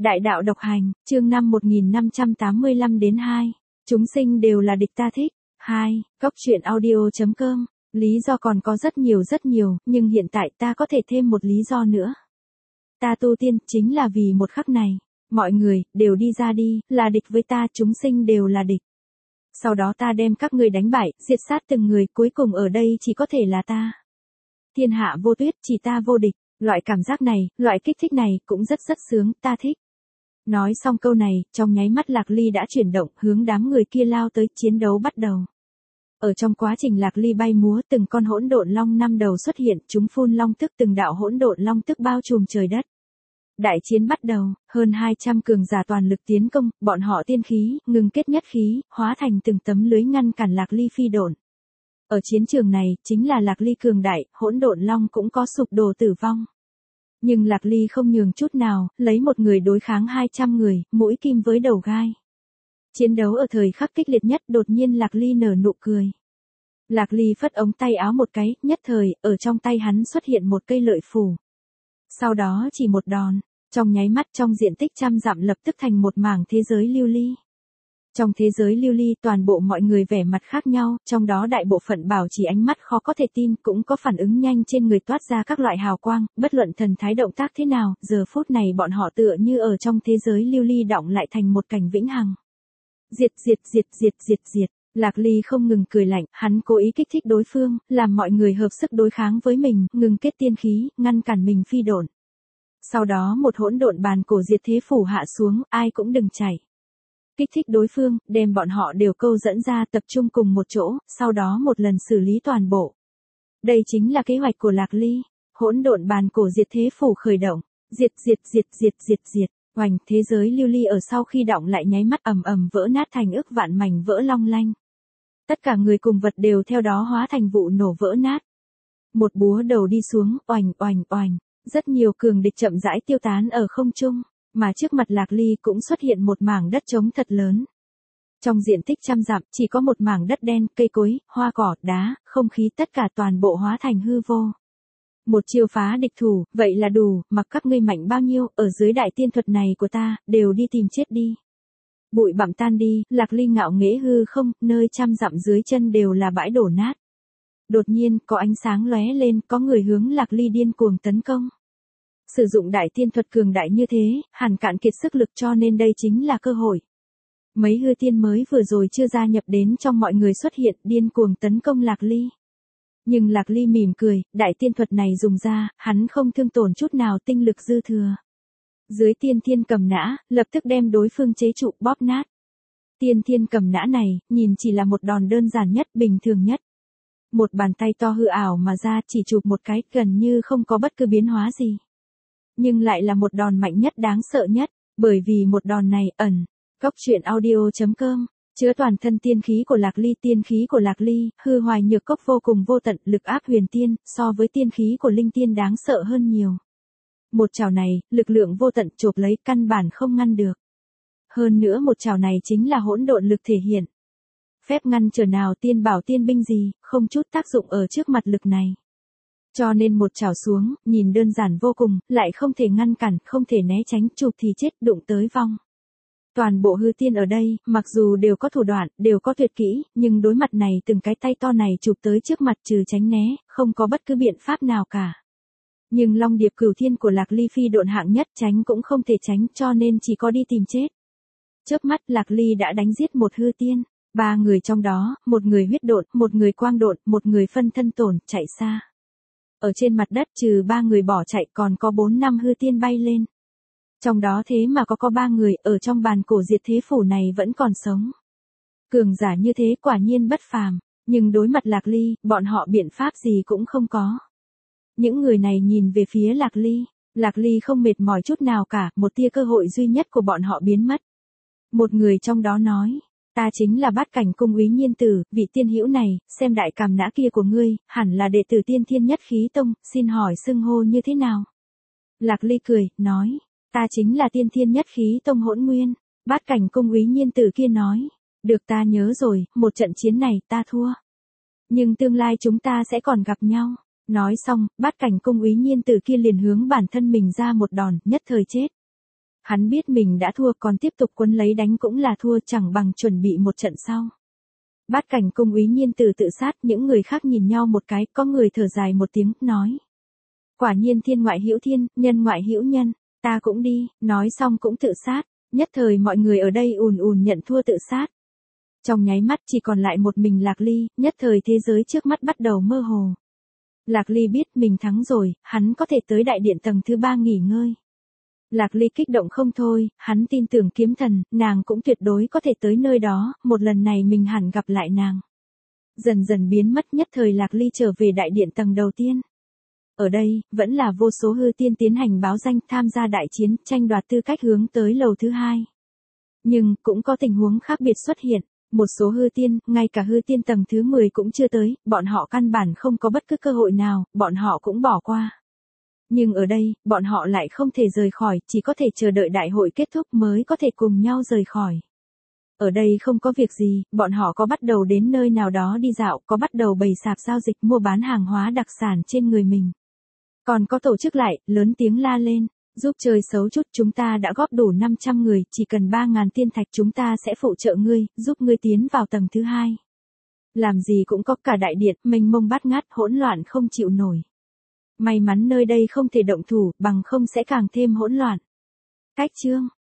Đại đạo độc hành, chương 5 1585 đến 2. Chúng sinh đều là địch ta thích. 2. Góc truyện audio.com. Lý do còn có rất nhiều, nhưng hiện tại ta có thể thêm một lý do nữa. Ta tu tiên chính là vì một khắc này. Mọi người, đều đi ra đi, là địch với ta, chúng sinh đều là địch. Sau đó ta đem các ngươi đánh bại, diệt sát từng người, cuối cùng ở đây chỉ có thể là ta. Thiên hạ vô tuyết, chỉ ta vô địch. Loại cảm giác này, loại kích thích này cũng rất sướng, ta thích. Nói xong câu này, trong nháy mắt Lạc Ly đã chuyển động, hướng đám người kia lao tới, chiến đấu bắt đầu. Ở trong quá trình Lạc Ly bay múa, từng con hỗn độn long 5 đầu xuất hiện, chúng phun long tức, từng đạo hỗn độn long tức bao trùm trời đất. Đại chiến bắt đầu, hơn 200 cường giả toàn lực tiến công, bọn họ tiên khí, ngừng kết nhất khí, hóa thành từng tấm lưới ngăn cản Lạc Ly phi độn. Ở chiến trường này, chính là Lạc Ly cường đại, hỗn độn long cũng có sụp đổ tử vong. Nhưng Lạc Ly không nhường chút nào, lấy một người đối kháng 200 người, mũi kim với đầu gai. Chiến đấu ở thời khắc kích liệt nhất, đột nhiên Lạc Ly nở nụ cười. Lạc Ly phất ống tay áo một cái, nhất thời, ở trong tay hắn xuất hiện một cây lợi phù. Sau đó chỉ một đòn, trong nháy mắt trong diện tích trăm dặm lập tức thành một mảng thế giới lưu ly. Trong thế giới lưu ly toàn bộ mọi người vẻ mặt khác nhau, trong đó đại bộ phận bảo trì ánh mắt khó có thể tin, cũng có phản ứng nhanh trên người toát ra các loại hào quang, bất luận thần thái động tác thế nào, giờ phút này bọn họ tựa như ở trong thế giới lưu ly đọng lại thành một cảnh vĩnh hằng. Diệt. Lạc Ly không ngừng cười lạnh, hắn cố ý kích thích đối phương, làm mọi người hợp sức đối kháng với mình, ngừng kết tiên khí, ngăn cản mình phi độn. Sau đó một hỗn độn bàn cổ diệt thế phủ hạ xuống, ai cũng đừng chạy. Kích thích đối phương, đem bọn họ đều câu dẫn ra tập trung cùng một chỗ, sau đó một lần xử lý toàn bộ. Đây chính là kế hoạch của Lạc Ly. Hỗn độn bàn cổ diệt thế phủ khởi động. Diệt. Hoành thế giới lưu ly ở sau khi động lại nháy mắt ầm vỡ nát thành ức vạn mảnh vỡ long lanh. Tất cả người cùng vật đều theo đó hóa thành vụ nổ vỡ nát. Một búa đầu đi xuống, oành. Rất nhiều cường địch chậm rãi tiêu tán ở không trung. Mà trước mặt Lạc Ly cũng xuất hiện một mảng đất trống thật lớn. Trong diện tích trăm dặm chỉ có một mảng đất đen, cây cối, hoa cỏ, đá, không khí tất cả toàn bộ hóa thành hư vô. Một chiêu phá địch thủ, vậy là đủ, mặc các ngươi mạnh bao nhiêu, ở dưới đại tiên thuật này của ta, đều đi tìm chết đi. Bụi bặm tan đi, Lạc Ly ngạo nghễ hư không, nơi trăm dặm dưới chân đều là bãi đổ nát. Đột nhiên, có ánh sáng lóe lên, có người hướng Lạc Ly điên cuồng tấn công. Sử dụng đại tiên thuật cường đại như thế, hẳn cạn kiệt sức lực cho nên đây chính là cơ hội. Mấy hư tiên mới vừa rồi chưa gia nhập đến trong mọi người xuất hiện điên cuồng tấn công Lạc Ly. Nhưng Lạc Ly mỉm cười, đại tiên thuật này dùng ra, hắn không thương tổn chút nào tinh lực dư thừa. Dưới tiên thiên cầm nã, lập tức đem đối phương chế trụ bóp nát. Tiên thiên cầm nã này, nhìn chỉ là một đòn đơn giản nhất, bình thường nhất. Một bàn tay to hư ảo mà ra chỉ chụp một cái, gần như không có bất cứ biến hóa gì. Nhưng lại là một đòn mạnh nhất đáng sợ nhất, bởi vì một đòn này ẩn. Góc truyện audio.com, chứa toàn thân tiên khí của Lạc Ly, tiên khí của Lạc Ly, hư hoài nhược cốc vô cùng vô tận, lực áp huyền tiên, so với tiên khí của linh tiên đáng sợ hơn nhiều. Một chảo này, lực lượng vô tận chộp lấy, căn bản không ngăn được. Hơn nữa một chảo này chính là hỗn độn lực thể hiện. Phép ngăn trở nào tiên bảo tiên binh gì, không chút tác dụng ở trước mặt lực này. Cho nên một chảo xuống, nhìn đơn giản vô cùng, lại không thể ngăn cản, không thể né tránh, chụp thì chết, đụng tới vong. Toàn bộ hư tiên ở đây, mặc dù đều có thủ đoạn, đều có tuyệt kỹ, nhưng đối mặt này từng cái tay to này chụp tới trước mặt trừ tránh né, không có bất cứ biện pháp nào cả. Nhưng long điệp cửu thiên của Lạc Ly phi độn hạng nhất tránh cũng không thể tránh, cho nên chỉ có đi tìm chết. Chớp mắt Lạc Ly đã đánh giết một hư tiên, 3 người trong đó, một người huyết độn, một người quang độn, một người phân thân tổn, chạy xa. Ở trên mặt đất trừ 3 người bỏ chạy còn có 4-5 hư tiên bay lên. Trong đó thế mà có 3 người ở trong bàn cổ diệt thế phủ này vẫn còn sống. Cường giả như thế quả nhiên bất phàm, nhưng đối mặt Lạc Ly, bọn họ biện pháp gì cũng không có. Những người này nhìn về phía Lạc Ly không mệt mỏi chút nào cả, một tia cơ hội duy nhất của bọn họ biến mất. Một người trong đó nói, ta chính là Bát Cảnh Cung Úy Nhiên Tử, vị tiên hữu này, xem đại cằm nã kia của ngươi, hẳn là đệ tử tiên thiên nhất khí tông, xin hỏi xưng hô như thế nào? Lạc Ly cười, nói, ta chính là tiên thiên nhất khí tông Hỗn Nguyên. Bát Cảnh Cung Úy Nhiên Tử kia nói, được ta nhớ rồi, một trận chiến này ta thua. Nhưng tương lai chúng ta sẽ còn gặp nhau. Nói xong, Bát Cảnh Cung Úy Nhiên Tử kia liền hướng bản thân mình ra một đòn, nhất thời chết. Hắn biết mình đã thua, còn tiếp tục quấn lấy đánh cũng là thua, chẳng bằng chuẩn bị một trận sau. Bát Cảnh cung úy Nhiên Tử tự sát, những người khác nhìn nhau một cái, có người thở dài một tiếng, nói. Quả nhiên thiên ngoại hữu thiên, nhân ngoại hữu nhân, ta cũng đi, nói xong cũng tự sát. Nhất thời mọi người ở đây ùn ùn nhận thua tự sát. Trong nháy mắt chỉ còn lại một mình Lạc Ly, nhất thời thế giới trước mắt bắt đầu mơ hồ. Lạc Ly biết mình thắng rồi, hắn có thể tới đại điện tầng thứ 3 nghỉ ngơi. Lạc Ly kích động không thôi, hắn tin tưởng kiếm thần, nàng cũng tuyệt đối có thể tới nơi đó, một lần này mình hẳn gặp lại nàng. Dần dần biến mất, nhất thời Lạc Ly trở về đại điện tầng đầu tiên. Ở đây, vẫn là vô số hư tiên tiến hành báo danh tham gia đại chiến, tranh đoạt tư cách hướng tới lầu thứ 2. Nhưng, cũng có tình huống khác biệt xuất hiện. Một số hư tiên, ngay cả hư tiên tầng thứ 10 cũng chưa tới, bọn họ căn bản không có bất cứ cơ hội nào, bọn họ cũng bỏ qua. Nhưng ở đây, bọn họ lại không thể rời khỏi, chỉ có thể chờ đợi đại hội kết thúc mới có thể cùng nhau rời khỏi. Ở đây không có việc gì, bọn họ có bắt đầu đến nơi nào đó đi dạo, có bắt đầu bày sạp giao dịch mua bán hàng hóa đặc sản trên người mình. Còn có tổ chức lại, lớn tiếng la lên, giúp chơi xấu chút, chúng ta đã góp đủ 500 người, chỉ cần 3.000 tiên thạch chúng ta sẽ phụ trợ ngươi, giúp ngươi tiến vào tầng thứ 2. Làm gì cũng có, cả đại điện, mênh mông bát ngát, hỗn loạn không chịu nổi. May mắn nơi đây không thể động thủ, bằng không sẽ càng thêm hỗn loạn. Cách chương